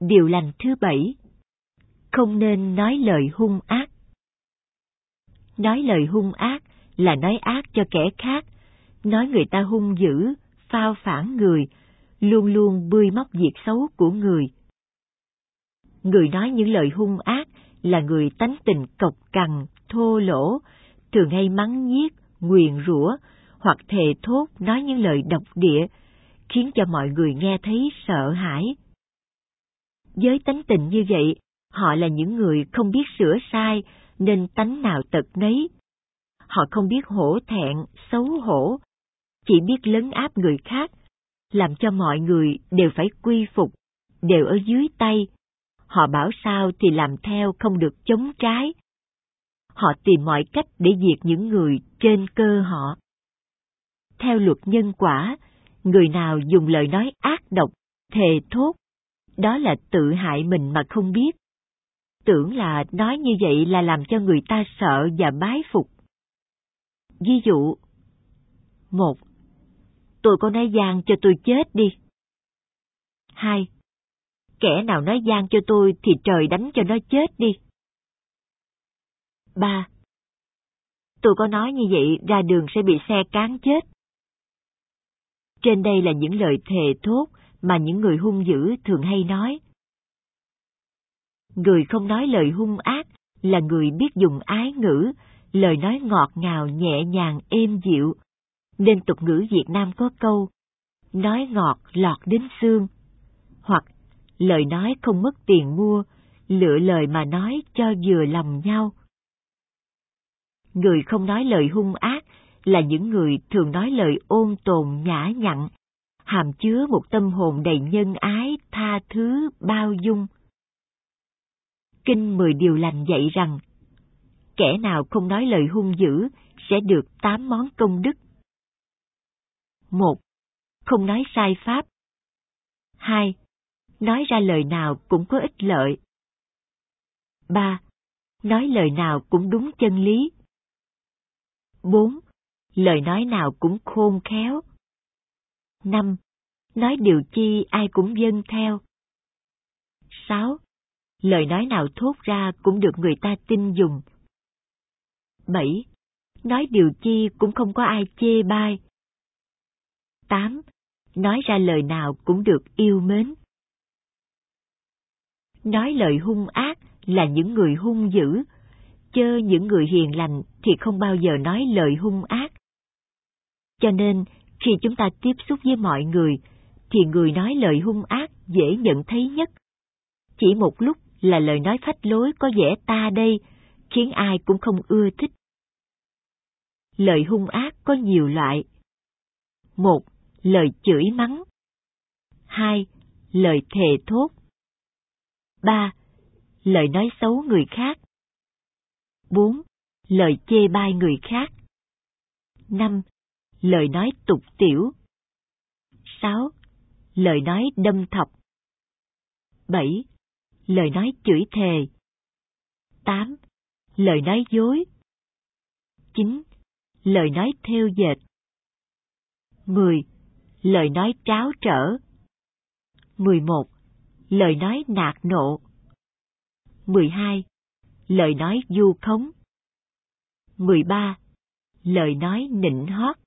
Điều lành thứ 7. Không nên nói lời hung ác. Nói lời hung ác là nói ác cho kẻ khác, nói người ta hung dữ, phao phản người, luôn luôn bươi móc việc xấu của người. Người nói những lời hung ác là người tánh tình cộc cằn, thô lỗ, thường hay mắng nhiếc, nguyền rủa, hoặc thề thốt nói những lời độc địa, khiến cho mọi người nghe thấy sợ hãi. Với tánh tình như vậy, họ là những người không biết sửa sai, nên tánh nào tật nấy. Họ không biết hổ thẹn, xấu hổ, chỉ biết lấn áp người khác, làm cho mọi người đều phải quy phục, đều ở dưới tay. Họ bảo sao thì làm theo, không được chống trái. Họ tìm mọi cách để diệt những người trên cơ họ. Theo luật nhân quả, người nào dùng lời nói ác độc, thề thốt, đó là tự hại mình mà không biết. Tưởng là nói như vậy là làm cho người ta sợ và bái phục. Ví dụ: 1. Tôi có nói gian cho tôi chết đi. 2. Kẻ nào nói gian cho tôi thì trời đánh cho nó chết đi. 3. Tôi có nói như vậy ra đường sẽ bị xe cán chết. Trên đây là những lời thề thốt mà những người hung dữ thường hay nói. Người không nói lời hung ác là người biết dùng ái ngữ, lời nói ngọt ngào nhẹ nhàng êm dịu, nên tục ngữ Việt Nam có câu nói ngọt lọt đến xương, hoặc lời nói không mất tiền mua, lựa lời mà nói cho vừa lòng nhau. Người không nói lời hung ác là những người thường nói lời ôn tồn nhã nhặn, hàm chứa một tâm hồn đầy nhân ái, tha thứ, bao dung. Kinh 10 điều lành dạy rằng, kẻ nào không nói lời hung dữ sẽ được 8 món công đức. 1. Không nói sai pháp. 2. Nói ra lời nào cũng có ích lợi. 3. Nói lời nào cũng đúng chân lý. 4. Lời nói nào cũng khôn khéo. 5. Nói điều chi ai cũng vâng theo. 6. Lời nói nào thốt ra cũng được người ta tin dùng. 7. Nói điều chi cũng không có ai chê bai. 8. Nói ra lời nào cũng được yêu mến. Nói lời hung ác là những người hung dữ, chớ những người hiền lành thì không bao giờ nói lời hung ác. Cho nên, khi chúng ta tiếp xúc với mọi người, thì người nói lời hung ác dễ nhận thấy nhất. Chỉ một lúc là lời nói phách lối có vẻ ta đây, khiến ai cũng không ưa thích. Lời hung ác có nhiều loại. 1. Lời chửi mắng. 2. Lời thề thốt. 3. Lời nói xấu người khác. 4. Lời chê bai người khác. 5. Lời nói tục tiểu. 6. Lời nói đâm thọc. 7. Lời nói chửi thề. 8. Lời nói dối. 9. Lời nói thêu dệt. 10. Lời nói tráo trở. 11. Lời nói nạt nộ. 12. Lời nói vu khống. 13. Lời nói nịnh hót.